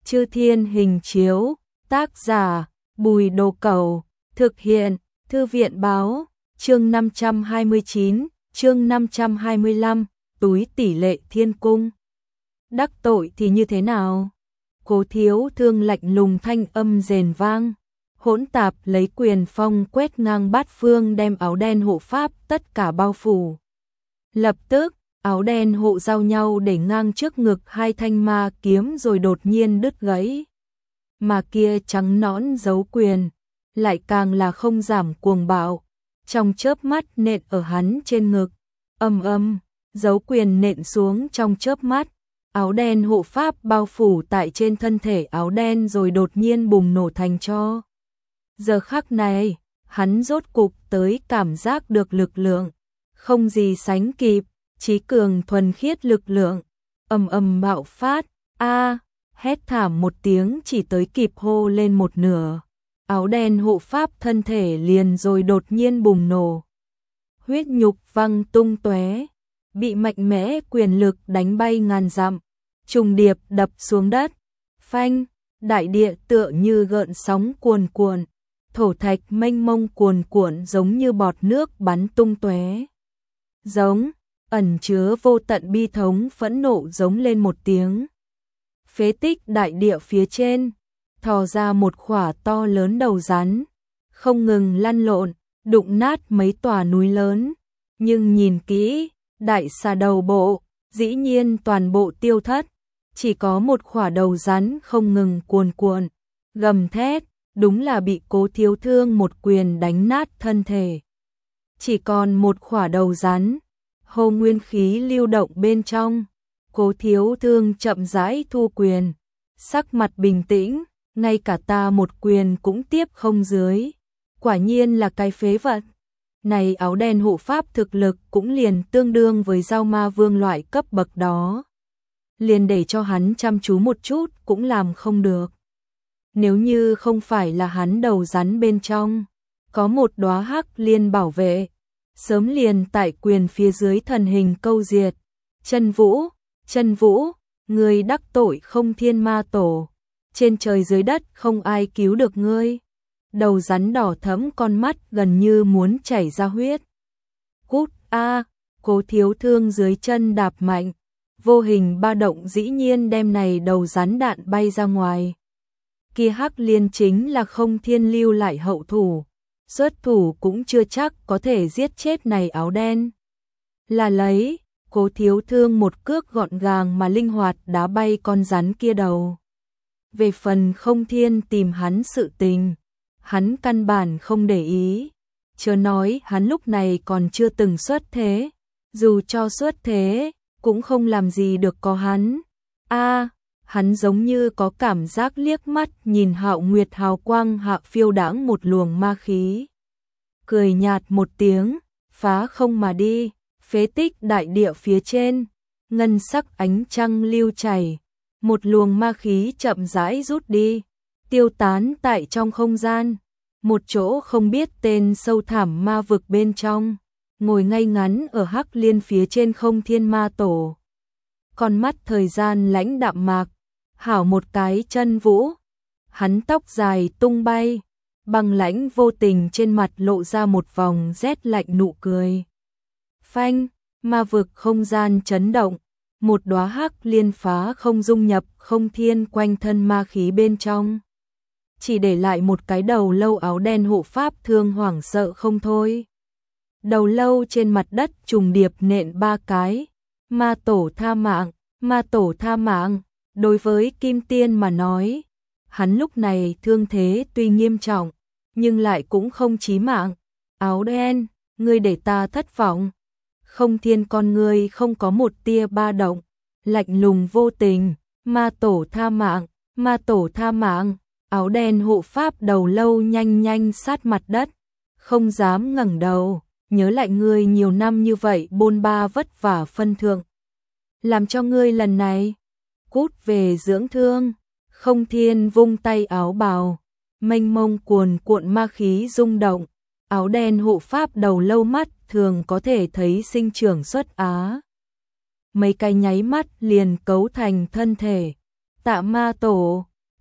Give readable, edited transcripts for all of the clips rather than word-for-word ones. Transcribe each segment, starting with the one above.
Chư Thiên Hình Chiếu, tác giả Bùi Đồ Cẩu, thực hiện Thư viện Báo, chương 529, chương 525, túi tỷ lệ thiên cung. Đắc tội thì như thế nào? Cố Thiếu Thương lạnh lùng thanh âm rền vang, hỗn tạp lấy quyền phong quét ngang bát phương đem áo đen hộ pháp tất cả bao phủ. Lập tức, áo đen hộ giao nhau để ngang trước ngực hai thanh ma kiếm rồi đột nhiên đứt gãy. Mà kia trắng nõn giấu quyền, lại càng là không giảm cuồng bạo, trong chớp mắt nện ở hắn trên ngực. Giấu quyền nện xuống trong chớp mắt, áo đen hộ pháp bao phủ tại trên thân thể áo đen rồi đột nhiên bùng nổ thành tro. Giờ khắc này, hắn rốt cục tới cảm giác được lực lượng, không gì sánh kịp, trí cường thuần khiết lực lượng, bạo phát, hét thảm một tiếng chỉ tới kịp hô lên một nửa. Áo đen hộ pháp thân thể liền rồi đột nhiên bùng nổ. Huyết nhục văng tung tóe, bị mạnh mẽ quyền lực đánh bay ngàn dặm, trùng điệp đập xuống đất. Phanh, đại địa tựa như gợn sóng cuồn cuộn, thổ thạch mênh mông cuồn cuộn giống như bọt nước bắn tung tóe. Giống, ẩn chứa vô tận bi thống phẫn nộ giống lên một tiếng. Phế tích đại địa phía trên, thò ra một khỏa to lớn đầu rắn, không ngừng lăn lộn, đụng nát mấy tòa núi lớn. Nhưng nhìn kỹ, đại xà đầu bộ, dĩ nhiên toàn bộ tiêu thất, chỉ có một khỏa đầu rắn không ngừng cuồn cuộn, gầm thét, đúng là bị Cố Thiếu Thương một quyền đánh nát thân thể. Chỉ còn một khỏa đầu rắn, hô nguyên khí lưu động bên trong. Cố Thiếu Thương chậm rãi thu quyền, sắc mặt bình tĩnh, ngay cả ta một quyền cũng tiếp không dưới. Quả nhiên là cái phế vật. Này áo đen hộ pháp thực lực cũng liền tương đương với Giao Ma Vương loại cấp bậc đó. Liền để cho hắn chăm chú một chút cũng làm không được. Nếu như không phải là hắn đầu rắn bên trong, có một đóa hắc liên bảo vệ, sớm liền tại quyền phía dưới thần hình câu diệt. Chân Vũ, ngươi đắc tội Không Thiên Ma Tổ, trên trời dưới đất không ai cứu được ngươi. Đầu rắn đỏ thẫm con mắt gần như muốn chảy ra huyết. Cút Cố Thiếu Thương dưới chân đạp mạnh, vô hình ba động dĩ nhiên đem này đầu rắn đạn bay ra ngoài. Kia hắc liên chính là Không Thiên lưu lại hậu thủ, xuất thủ cũng chưa chắc có thể giết chết này áo đen. Là lấy, Cố Thiếu Thương một cước gọn gàng mà linh hoạt đá bay con rắn kia đầu. Về phần Không Thiên tìm hắn sự tình, hắn căn bản không để ý, chớ nói hắn lúc này còn chưa từng xuất thế, dù cho xuất thế, cũng không làm gì được có hắn. Hắn giống như có cảm giác liếc mắt nhìn Hạo Nguyệt hào quang hạ phiêu đãng một luồng ma khí. Cười nhạt một tiếng, phá không mà đi, phế tích đại địa phía trên, ngân sắc ánh trăng lưu chảy, một luồng ma khí chậm rãi rút đi, tiêu tán tại trong không gian. Một chỗ không biết tên sâu thẳm ma vực bên trong, ngồi ngay ngắn ở hắc liên phía trên Không Thiên Ma Tổ. Con mắt thời gian lãnh đạm mạc, hảo một cái Chân Vũ. Hắn tóc dài tung bay, băng lãnh vô tình trên mặt lộ ra một vòng rét lạnh nụ cười. Phanh, ma vực không gian chấn động, một đóa hắc liên phá không dung nhập Không Thiên quanh thân ma khí bên trong. Chỉ để lại một cái đầu lâu áo đen hộ pháp thương hoảng sợ không thôi. Đầu lâu trên mặt đất trùng điệp nện 3 cái. Ma Tổ tha mạng, Ma Tổ tha mạng. Đối với Kim Tiên mà nói, hắn lúc này thương thế tuy nghiêm trọng, nhưng lại cũng không chí mạng. Áo đen, ngươi để ta thất vọng. Không Thiên con ngươi không có một tia ba động, lạnh lùng vô tình. Ma Tổ tha mạng, Ma Tổ tha mạng. Áo đen hộ pháp đầu lâu nhanh sát mặt đất, không dám ngẩng đầu, nhớ lại ngươi nhiều năm như vậy bôn ba vất vả phân thượng. Làm cho ngươi lần này, cút về dưỡng thương. Không Thiên vung tay áo bào, mênh mông cuồn cuộn ma khí rung động, áo đen hộ pháp đầu lâu mắt thường có thể thấy sinh trưởng xuất á. Mấy cái nháy mắt liền cấu thành thân thể. Tạ Ma Tổ,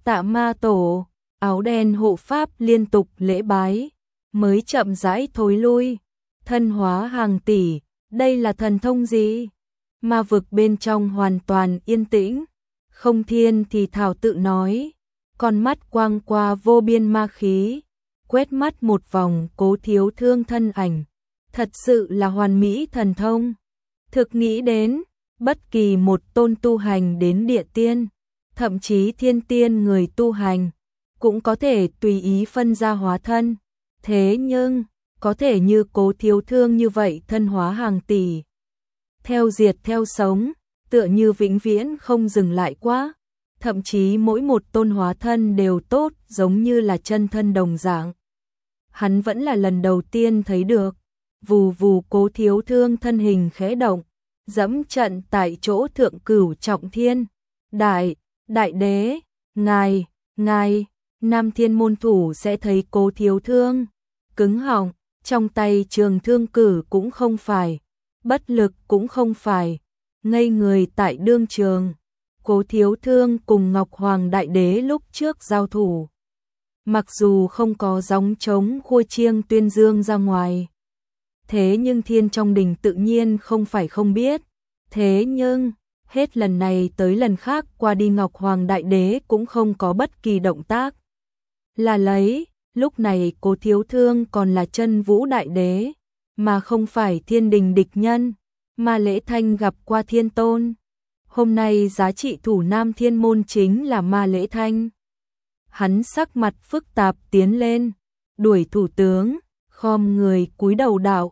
Tạ Ma Tổ, áo đen hộ pháp liên tục lễ bái, mới chậm rãi thối lui. Thân hóa hàng tỷ, đây là thần thông gì? Ma vực bên trong hoàn toàn yên tĩnh. Không Thiên thì thảo tự nói, con mắt quang qua vô biên ma khí, quét mắt một vòng Cố Thiếu Thương thân ảnh, thật sự là hoàn mỹ thần thông. Thực nghĩ đến, bất kỳ một tôn tu hành đến địa tiên, thậm chí thiên tiên người tu hành, cũng có thể tùy ý phân ra hóa thân. Thế nhưng, có thể như Cố Thiếu Thương như vậy thân hóa hàng tỷ, theo diệt theo sống, tựa như vĩnh viễn không dừng lại quá. Thậm chí mỗi một tôn hóa thân đều tốt, giống như là chân thân đồng dạng. Hắn vẫn là lần đầu tiên thấy được. Vù vù, Cố Thiếu Thương thân hình khẽ động, dẫm trận tại chỗ thượng cửu trọng thiên. Đại đế, ngài, Nam Thiên môn thủ sẽ thấy Cố Thiếu Thương. Cứng họng, trong tay trường thương cử cũng không phải, bất lực cũng không phải, ngây người tại đương trường. Cố Thiếu Thương cùng Ngọc Hoàng Đại Đế lúc trước giao thủ, mặc dù không có gióng trống khua chiêng tuyên dương ra ngoài, thế nhưng thiên trong đình tự nhiên không phải không biết. Thế nhưng, hết lần này tới lần khác qua đi Ngọc Hoàng Đại Đế cũng không có bất kỳ động tác. Là lấy, lúc này Cố Thiếu Thương còn là Chân Vũ Đại Đế, mà không phải thiên đình địch nhân. Ma Lễ Thanh gặp qua Thiên Tôn. Hôm nay giá trị thủ Nam Thiên môn chính là Ma Lễ Thanh. Hắn sắc mặt phức tạp tiến lên, đuổi thủ tướng, khom người cúi đầu đạo,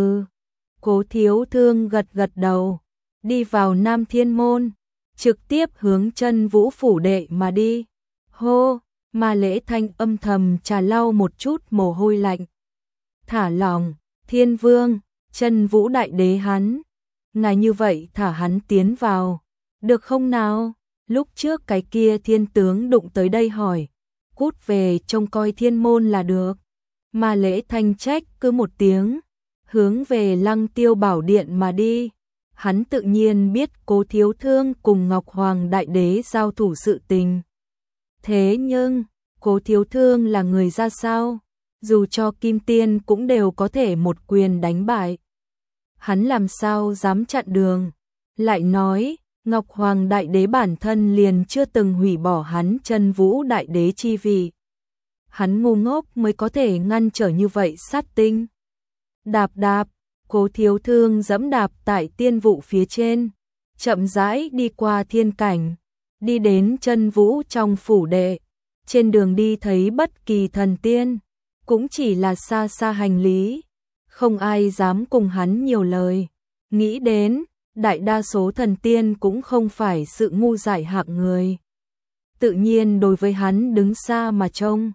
Cố Thiếu Thương gật đầu, đi vào Nam Thiên môn, trực tiếp hướng Chân Vũ phủ đệ mà đi. Hô, Ma Lễ Thanh âm thầm trà lau một chút mồ hôi lạnh. Thả lòng, Thiên Vương, Chân Vũ Đại Đế hắn, ngài như vậy thả hắn tiến vào, được không nào? Lúc trước cái kia thiên tướng đụng tới đây hỏi, cút về trông coi thiên môn là được. Ma Lễ Thanh trách cứ một tiếng, hướng về Lăng Tiêu Bảo Điện mà đi. Hắn tự nhiên biết Cố Thiếu Thương cùng Ngọc Hoàng Đại Đế giao thủ sự tình. Thế nhưng, Cố Thiếu Thương là người ra sao? Dù cho Kim Tiên cũng đều có thể một quyền đánh bại. Hắn làm sao dám chặn đường? Lại nói, Ngọc Hoàng Đại Đế bản thân liền chưa từng hủy bỏ hắn Chân Vũ Đại Đế chi vị. Hắn ngu ngốc mới có thể ngăn trở như vậy sát tinh. Đạp, Cố Thiếu Thương dẫm đạp tại tiên vụ phía trên, chậm rãi đi qua thiên cảnh, đi đến Chân Vũ trong phủ đệ. Trên đường đi thấy bất kỳ thần tiên, cũng chỉ là xa xa hành lý, không ai dám cùng hắn nhiều lời. Nghĩ đến, đại đa số thần tiên cũng không phải sự ngu dại hạng người. Tự nhiên đối với hắn đứng xa mà trông.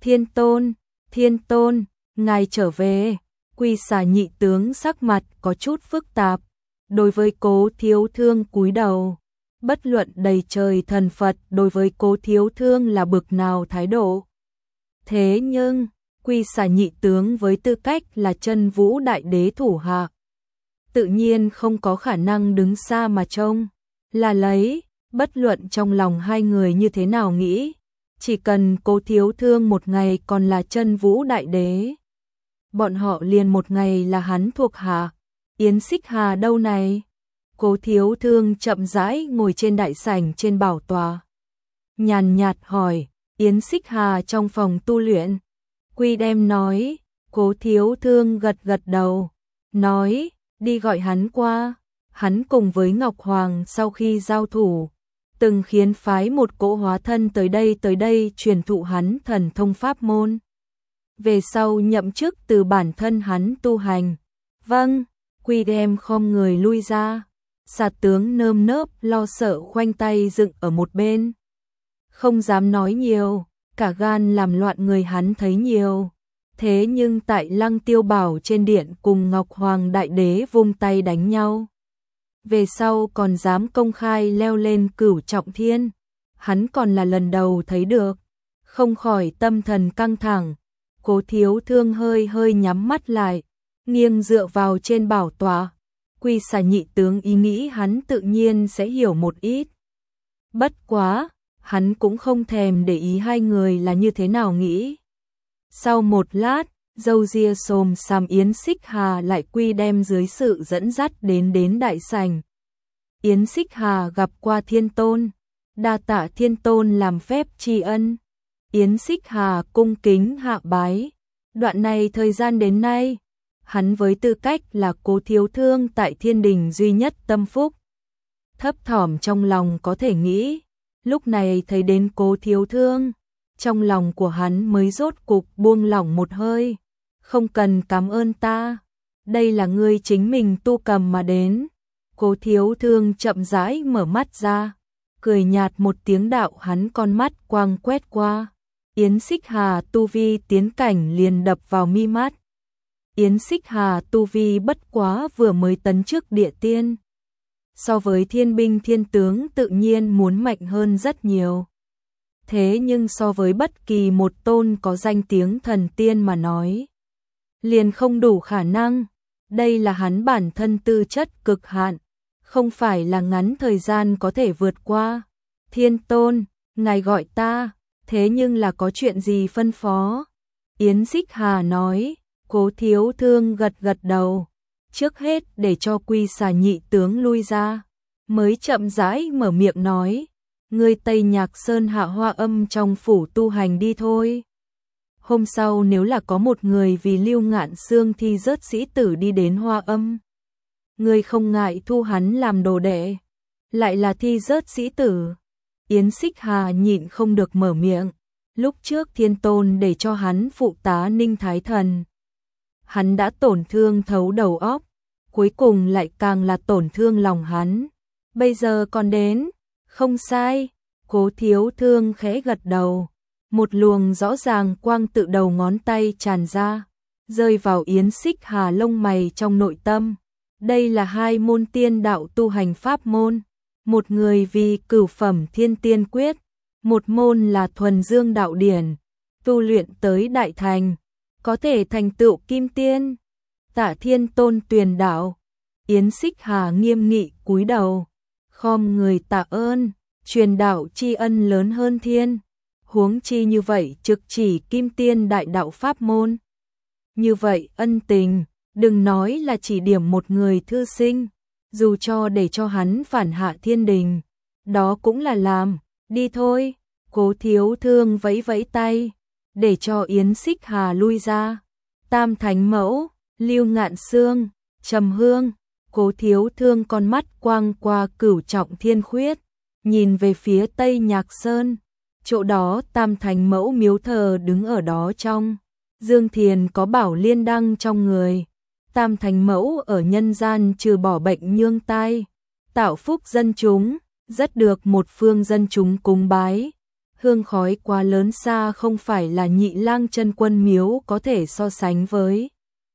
Thiên Tôn, ngài trở về. Quy Xà nhị tướng sắc mặt có chút phức tạp, đối với Cố Thiếu Thương cúi đầu. Bất luận đầy trời thần Phật đối với Cố Thiếu Thương là bực nào thái độ. Thế nhưng, Quy Xà nhị tướng với tư cách là Chân Vũ Đại Đế thủ hạ, tự nhiên không có khả năng đứng xa mà trông. Là lấy, bất luận trong lòng hai người như thế nào nghĩ, chỉ cần Cố Thiếu Thương một ngày còn là Chân Vũ Đại Đế, bọn họ liền một ngày là hắn thuộc hạ. Yến Xích Hà đâu này? Cố Thiếu Thương chậm rãi ngồi trên đại sảnh trên bảo tọa, nhàn nhạt hỏi. Yến Xích Hà trong phòng tu luyện. Quy đem nói. Cố Thiếu Thương gật đầu, nói, đi gọi hắn qua. Hắn cùng với Ngọc Hoàng sau khi giao thủ, từng khiến phái một cỗ hóa thân tới đây truyền thụ hắn thần thông pháp môn. Về sau nhậm chức từ bản thân hắn tu hành. Vâng. Quy đem khom người lui ra. Xà tướng nơm nớp lo sợ khoanh tay dựng ở một bên, không dám nói nhiều, cả gan làm loạn người hắn thấy nhiều. Thế nhưng tại Lăng Tiêu Bảo trên điện cùng Ngọc Hoàng Đại Đế vung tay đánh nhau, về sau còn dám công khai leo lên cửu trọng thiên, hắn còn là lần đầu thấy được, không khỏi tâm thần căng thẳng. Cố Thiếu Thương hơi nhắm mắt lại, nghiêng dựa vào trên bảo tọa. Quy Xà nhị tướng ý nghĩ hắn tự nhiên sẽ hiểu một ít. Bất quá, hắn cũng không thèm để ý hai người là như thế nào nghĩ. Sau một lát, râu ria xồm xàm Yến Xích Hà lại quy đem dưới sự dẫn dắt đến đại sảnh. Yến Xích Hà gặp qua Thiên Tôn, đa tạ Thiên Tôn làm phép tri ân. Yến Xích Hà cung kính hạ bái. Đoạn này thời gian đến nay, hắn với tư cách là Cố Thiếu Thương tại Thiên Đình duy nhất tâm phúc. Thấp thỏm trong lòng có thể nghĩ, lúc này thấy đến Cố Thiếu Thương, trong lòng của hắn mới rốt cục buông lỏng một hơi. Không cần cảm ơn ta, đây là ngươi chính mình tu cầm mà đến. Cố Thiếu Thương chậm rãi mở mắt ra, cười nhạt một tiếng, đạo hắn con mắt quang quét qua. Yến Xích Hà tu vi tiến cảnh liền đập vào mi mắt. Yến Xích Hà tu vi bất quá vừa mới tấn chức địa tiên. So với thiên binh thiên tướng tự nhiên muốn mạnh hơn rất nhiều. Thế nhưng so với bất kỳ một tôn có danh tiếng thần tiên mà nói, liền không đủ khả năng. Đây là hắn bản thân tư chất cực hạn, không phải là ngắn thời gian có thể vượt qua. Thiên Tôn, ngài gọi ta, thế nhưng là có chuyện gì phân phó? Yến Xích Hà nói. Cố Thiếu Thương gật gật đầu, trước hết để cho Quy Xà nhị tướng lui ra, mới chậm rãi mở miệng nói, ngươi Tây Nhạc Sơn hạ Hoa Âm trong phủ tu hành đi thôi. Hôm sau nếu là có một người vì Lưu Ngạn Xương thi rớt sĩ tử đi đến Hoa Âm, ngươi không ngại thu hắn làm đồ đệ. Lại là thi rớt sĩ tử. Yến Xích Hà nhịn không được mở miệng, lúc trước Thiên Tôn để cho hắn phụ tá Ninh Thái Thần, hắn đã tổn thương thấu đầu óc, cuối cùng lại càng là tổn thương lòng hắn. Bây giờ còn đến, không sai. Cố Thiếu Thương khẽ gật đầu, một luồng rõ ràng quang tự đầu ngón tay tràn ra, rơi vào Yến Xích Hà lông mày trong nội tâm. Đây là hai môn tiên đạo tu hành pháp môn, một người vì cửu phẩm thiên tiên quyết, một môn là thuần dương đạo điển, tu luyện tới đại thành, có thể thành tựu kim tiên. Tạ Thiên Tôn truyền đạo. Yến Xích Hà nghiêm nghị cúi đầu, khom người tạ ơn, truyền đạo tri ân lớn hơn thiên. Huống chi như vậy trực chỉ kim tiên đại đạo pháp môn. Như vậy ân tình, đừng nói là chỉ điểm một người thư sinh, dù cho để cho hắn phản hạ thiên đình, đó cũng là làm. Đi thôi. Cố Thiếu Thương vẫy vẫy tay, để cho Yến Xích Hà lui ra. Tam Thánh Mẫu, Lưu Ngạn Xương, Trầm Hương. Cố Thiếu Thương con mắt quang qua Cửu Trọng Thiên Khuyết, nhìn về phía Tây Nhạc Sơn, chỗ đó Tam Thánh Mẫu miếu thờ đứng ở đó trong. Dương Thiền có Bảo Liên Đăng trong người. Tam Thánh Mẫu ở nhân gian trừ bỏ bệnh nhương tai, tạo phúc dân chúng, rất được một phương dân chúng cúng bái. Hương khói quá lớn xa không phải là Nhị Lang Chân Quân miếu có thể so sánh với.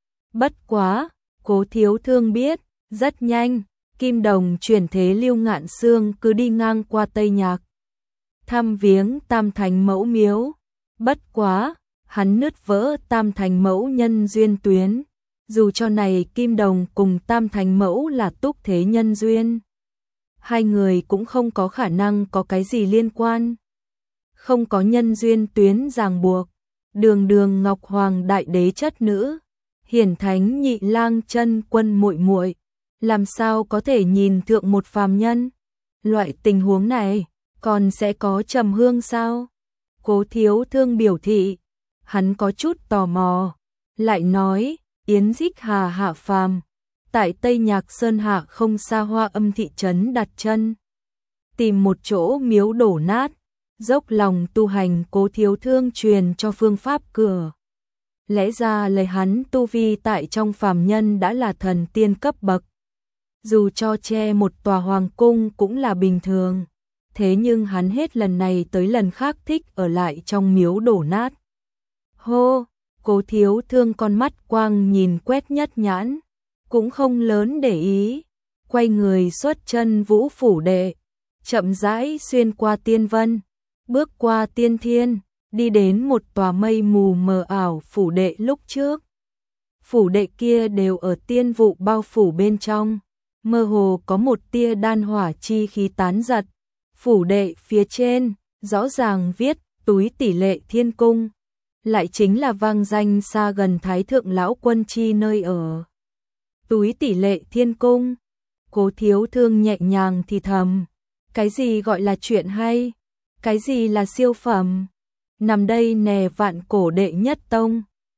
Bất quá, Cố Thiếu Thương biết, rất nhanh, Kim Đồng chuyển thế Lưu Ngạn Xương cứ đi ngang qua Tây Nhạc, thăm viếng Tam Thánh Mẫu miếu. Bất quá, hắn nứt vỡ Tam Thánh Mẫu nhân duyên tuyến. Dù cho này Kim Đồng cùng Tam Thánh Mẫu là túc thế nhân duyên, hai người cũng không có khả năng có cái gì liên quan. Không có nhân duyên tuyến ràng buộc, Đường Đường Ngọc Hoàng đại đế chất nữ, Hiển Thánh Nhị Lang Chân Quân muội muội, làm sao có thể nhìn thượng một phàm nhân? Loại tình huống này, còn sẽ có Trầm Hương sao? Cố Thiếu Thương biểu thị, hắn có chút tò mò, lại nói, Yến Xích Hà hạ phàm, tại Tây Nhạc Sơn hạ không xa Hoa Âm thị trấn đặt chân, tìm một chỗ miếu đổ nát, dốc lòng tu hành. Cố Thiếu Thương truyền cho phương pháp cửa. Lẽ ra lời hắn tu vi tại trong phàm nhân đã là thần tiên cấp bậc, dù cho che một tòa hoàng cung cũng là bình thường. Thế nhưng hắn hết lần này tới lần khác thích ở lại trong miếu đổ nát. Hô, Cố Thiếu Thương con mắt quang nhìn quét nhất nhãn, cũng không lớn để ý, quay người xuất chân Vũ phủ đệ, chậm rãi xuyên qua tiên vân, bước qua tiên thiên, đi đến một tòa mây mù mờ ảo phủ đệ lúc trước. Phủ đệ kia đều ở tiên vụ bao phủ bên trong, mơ hồ có một tia đan hỏa chi khí tán giật. Phủ đệ phía trên, Rõ ràng viết túi tỷ lệ thiên cung, lại chính là vang danh xa gần Thái thượng lão quân chi nơi ở. Túi tỷ lệ thiên cung, Cố Thiếu Thương nhẹ nhàng thì thầm, cái gì gọi là chuyện hay, cái gì là siêu phẩm, nằm đây nè vạn cổ đệ nhất tông.